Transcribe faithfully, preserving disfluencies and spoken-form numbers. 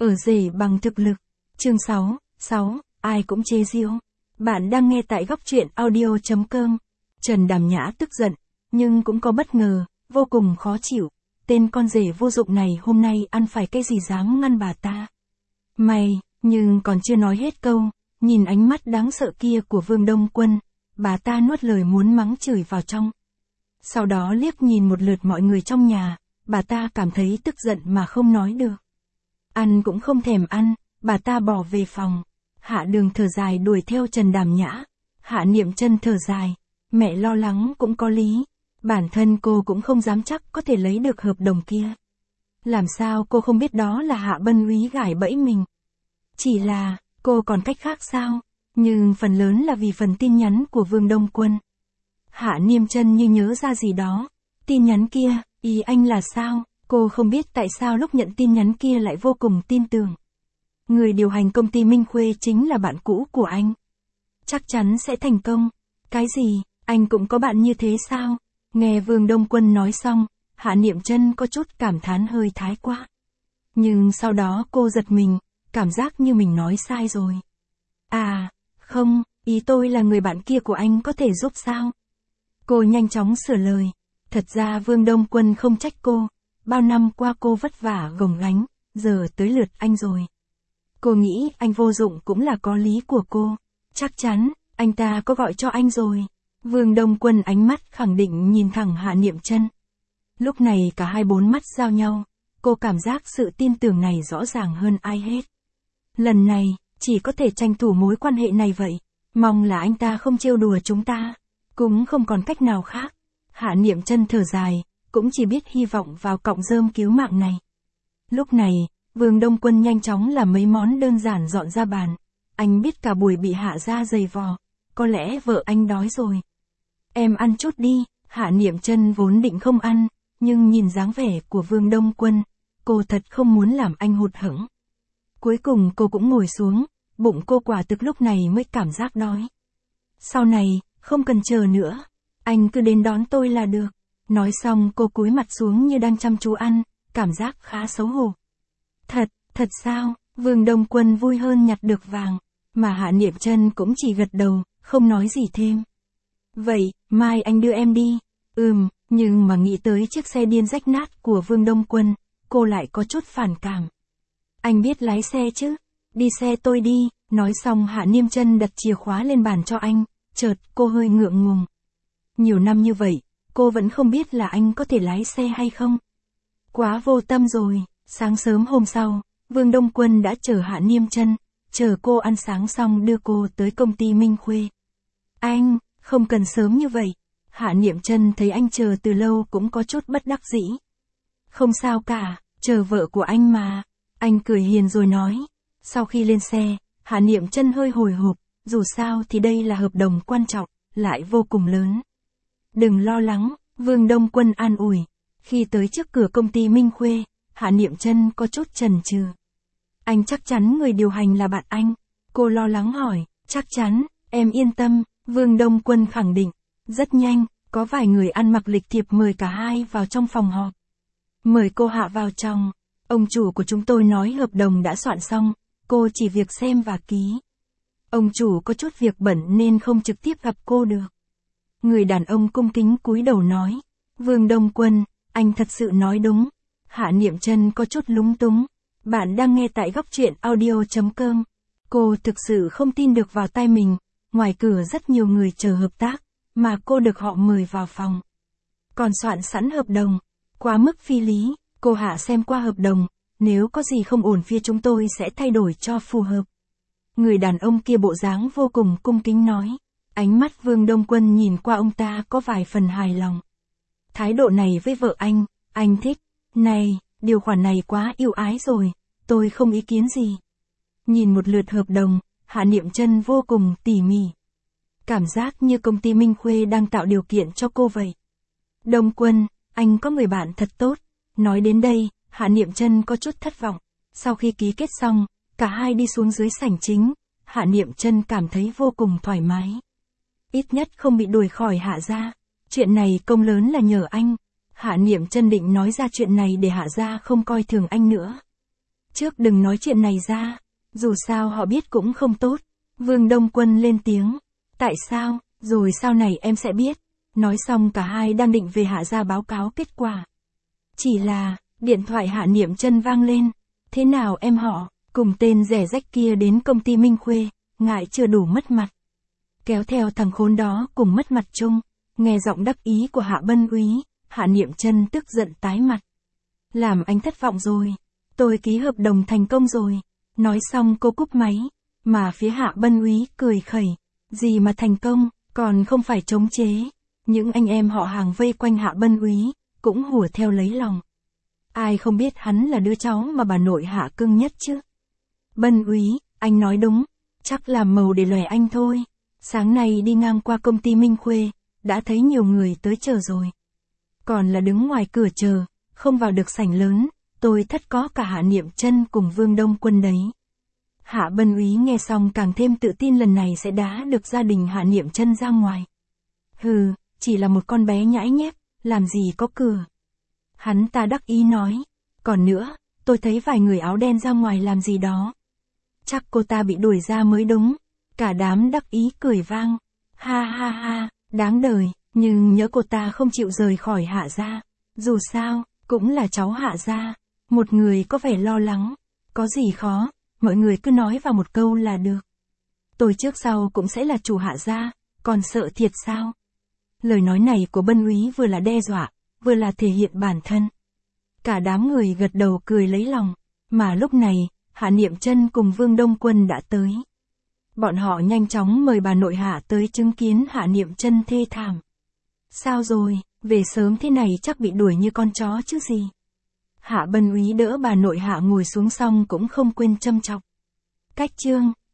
Ở rể bằng thực lực. Chương sáu, sáu, ai cũng chê giễu. Bạn đang nghe tại góc truyện audio chấm com. Trần Đàm Nhã tức giận, nhưng cũng có bất ngờ, vô cùng khó chịu. Tên con rể vô dụng này hôm nay ăn phải cái gì dám ngăn bà ta. Mày, nhưng còn chưa nói hết câu, nhìn ánh mắt đáng sợ kia của Vương Đông Quân, bà ta nuốt lời muốn mắng chửi vào trong. Sau đó liếc nhìn một lượt mọi người trong nhà, bà ta cảm thấy tức giận mà không nói được. Ăn cũng không thèm ăn, bà ta bỏ về phòng. Hạ Đường thở dài đuổi theo Trần Đàm Nhã. Hạ Niệm Chân thở dài, mẹ lo lắng cũng có lý. Bản thân cô cũng không dám chắc có thể lấy được hợp đồng kia. Làm sao cô không biết đó là Hạ Bân Úy gài bẫy mình. Chỉ là, cô còn cách khác sao? Nhưng phần lớn là vì phần tin nhắn của Vương Đông Quân. Hạ Niệm Chân như nhớ ra gì đó. Tin nhắn kia, ý anh là sao? Cô không biết tại sao lúc nhận tin nhắn kia lại vô cùng tin tưởng. Người điều hành công ty Minh Khuê chính là bạn cũ của anh. Chắc chắn sẽ thành công. Cái gì, anh cũng có bạn như thế sao? Nghe Vương Đông Quân nói xong, Hạ Niệm Chân có chút cảm thán hơi thái quá. Nhưng sau đó cô giật mình, cảm giác như mình nói sai rồi. À, không, ý tôi là người bạn kia của anh có thể giúp sao? Cô nhanh chóng sửa lời. Thật ra Vương Đông Quân không trách cô. Bao năm qua cô vất vả gồng gánh, giờ tới lượt anh rồi. Cô nghĩ anh vô dụng cũng là có lý của cô. Chắc chắn, anh ta có gọi cho anh rồi. Vương Đông Quân ánh mắt khẳng định nhìn thẳng Hạ Niệm Chân. Lúc này cả hai bốn mắt giao nhau, cô cảm giác sự tin tưởng này rõ ràng hơn ai hết. Lần này, chỉ có thể tranh thủ mối quan hệ này vậy. Mong là anh ta không trêu đùa chúng ta. Cũng không còn cách nào khác. Hạ Niệm Chân thở dài, cũng chỉ biết hy vọng vào cọng rơm cứu mạng này. Lúc này, Vương Đông Quân nhanh chóng làm mấy món đơn giản dọn ra bàn. Anh biết cả buổi bị Hạ ra giày vò, có lẽ vợ anh đói rồi. Em ăn chút đi. Hạ Niệm Chân vốn định không ăn, nhưng nhìn dáng vẻ của Vương Đông Quân, cô thật không muốn làm anh hụt hẫng. Cuối cùng cô cũng ngồi xuống, bụng cô quả thực lúc này mới cảm giác đói. Sau này, không cần chờ nữa, anh cứ đến đón tôi là được. Nói xong cô cúi mặt xuống như đang chăm chú ăn, cảm giác khá xấu hổ. Thật, thật sao? Vương Đông Quân vui hơn nhặt được vàng, mà Hạ Niệm Chân cũng chỉ gật đầu, không nói gì thêm. Vậy, mai anh đưa em đi. Ừm, nhưng mà nghĩ tới chiếc xe điên rách nát của Vương Đông Quân, cô lại có chút phản cảm. Anh biết lái xe chứ? Đi xe tôi đi. Nói xong Hạ Niệm Chân đặt chìa khóa lên bàn cho anh, chợt cô hơi ngượng ngùng. Nhiều năm như vậy, cô vẫn không biết là anh có thể lái xe hay không. Quá vô tâm rồi. Sáng sớm hôm sau, Vương Đông Quân đã chở Hạ Niệm Chân, chờ cô ăn sáng xong đưa cô tới công ty Minh Khuê. Anh, không cần sớm như vậy. Hạ Niệm Chân thấy anh chờ từ lâu cũng có chút bất đắc dĩ. Không sao cả, chờ vợ của anh mà. Anh cười hiền rồi nói. Sau khi lên xe, Hạ Niệm Chân hơi hồi hộp, dù sao thì đây là hợp đồng quan trọng, lại vô cùng lớn. Đừng lo lắng, Vương Đông Quân an ủi. Khi tới trước cửa công ty Minh Khuê, Hạ Niệm Chân có chút chần chừ. Anh chắc chắn người điều hành là bạn anh? Cô lo lắng hỏi. Chắc chắn, em yên tâm, Vương Đông Quân khẳng định. Rất nhanh, có vài người ăn mặc lịch thiệp mời cả hai vào trong phòng họp. Mời cô Hạ vào trong. Ông chủ của chúng tôi nói hợp đồng đã soạn xong, cô chỉ việc xem và ký. Ông chủ có chút việc bận nên không trực tiếp gặp cô được. Người đàn ông cung kính cúi đầu nói. Vương Đông Quân, anh thật sự nói đúng. Hạ Niệm Chân có chút lúng túng. Bạn đang nghe tại góc truyện audio chấm com. Cô thực sự không tin được vào tai mình. Ngoài cửa rất nhiều người chờ hợp tác, mà cô được họ mời vào phòng. Còn soạn sẵn hợp đồng. Quá mức phi lý. Cô Hạ xem qua hợp đồng, nếu có gì không ổn phía chúng tôi sẽ thay đổi cho phù hợp. Người đàn ông kia bộ dáng vô cùng cung kính nói. Ánh mắt Vương Đông Quân nhìn qua ông ta có vài phần hài lòng. Thái độ này với vợ anh, anh thích. Này, điều khoản này quá ưu ái rồi, tôi không ý kiến gì. Nhìn một lượt hợp đồng, Hạ Niệm Chân vô cùng tỉ mỉ. Cảm giác như công ty Minh Khuê đang tạo điều kiện cho cô vậy. Đông Quân, anh có người bạn thật tốt. Nói đến đây, Hạ Niệm Chân có chút thất vọng. Sau khi ký kết xong, cả hai đi xuống dưới sảnh chính. Hạ Niệm Chân cảm thấy vô cùng thoải mái. Ít nhất không bị đuổi khỏi Hạ gia. Chuyện này công lớn là nhờ anh. Hạ Niệm Chân định nói ra chuyện này để Hạ gia không coi thường anh nữa. Trước đừng nói chuyện này ra, dù sao họ biết cũng không tốt. Vương Đông Quân lên tiếng. Tại sao, rồi sau này em sẽ biết. Nói xong cả hai đang định về Hạ gia báo cáo kết quả. Chỉ là, điện thoại Hạ Niệm Chân vang lên. Thế nào em họ, cùng tên rẻ rách kia đến công ty Minh Khuê, ngại chưa đủ mất mặt. Kéo theo thằng khốn đó cùng mất mặt chung. Nghe giọng đắc ý của Hạ Bân Úy, Hạ Niệm Chân tức giận tái mặt. Làm anh thất vọng rồi. Tôi ký hợp đồng thành công rồi. Nói xong cô cúp máy. Mà phía Hạ Bân Úy cười khẩy. Gì mà thành công, còn không phải chống chế. Những anh em họ hàng vây quanh Hạ Bân Úy, cũng hùa theo lấy lòng. Ai không biết hắn là đứa cháu mà bà nội Hạ cưng nhất chứ. Bân Úy, anh nói đúng. Chắc làm màu để lòe anh thôi. Sáng nay đi ngang qua công ty Minh Khuê, đã thấy nhiều người tới chờ rồi. Còn là đứng ngoài cửa chờ, không vào được sảnh lớn, tôi thất có cả Hạ Niệm Chân cùng Vương Đông Quân đấy. Hạ Bân Úy nghe xong càng thêm tự tin lần này sẽ đá được gia đình Hạ Niệm Chân ra ngoài. Hừ, chỉ là một con bé nhãi nhép, làm gì có cửa. Hắn ta đắc ý nói. Còn nữa, tôi thấy vài người áo đen ra ngoài làm gì đó. Chắc cô ta bị đuổi ra mới đúng. Cả đám đắc ý cười vang. Ha ha ha, đáng đời, nhưng nhớ cô ta không chịu rời khỏi Hạ gia. Dù sao, cũng là cháu Hạ gia. Một người có vẻ lo lắng. Có gì khó, mọi người cứ nói vào một câu là được. Tôi trước sau cũng sẽ là chủ Hạ gia, còn sợ thiệt sao? Lời nói này của Bân Úy vừa là đe dọa, vừa là thể hiện bản thân. Cả đám người gật đầu cười lấy lòng, mà lúc này, Hạ Niệm Chân cùng Vương Đông Quân đã tới. Bọn họ nhanh chóng mời bà nội Hạ tới chứng kiến Hạ Niệm Chân thê thảm. Sao rồi, về sớm thế này chắc bị đuổi như con chó chứ gì. Hạ Bân Úy đỡ bà nội Hạ ngồi xuống xong cũng không quên châm chọc. Cách chương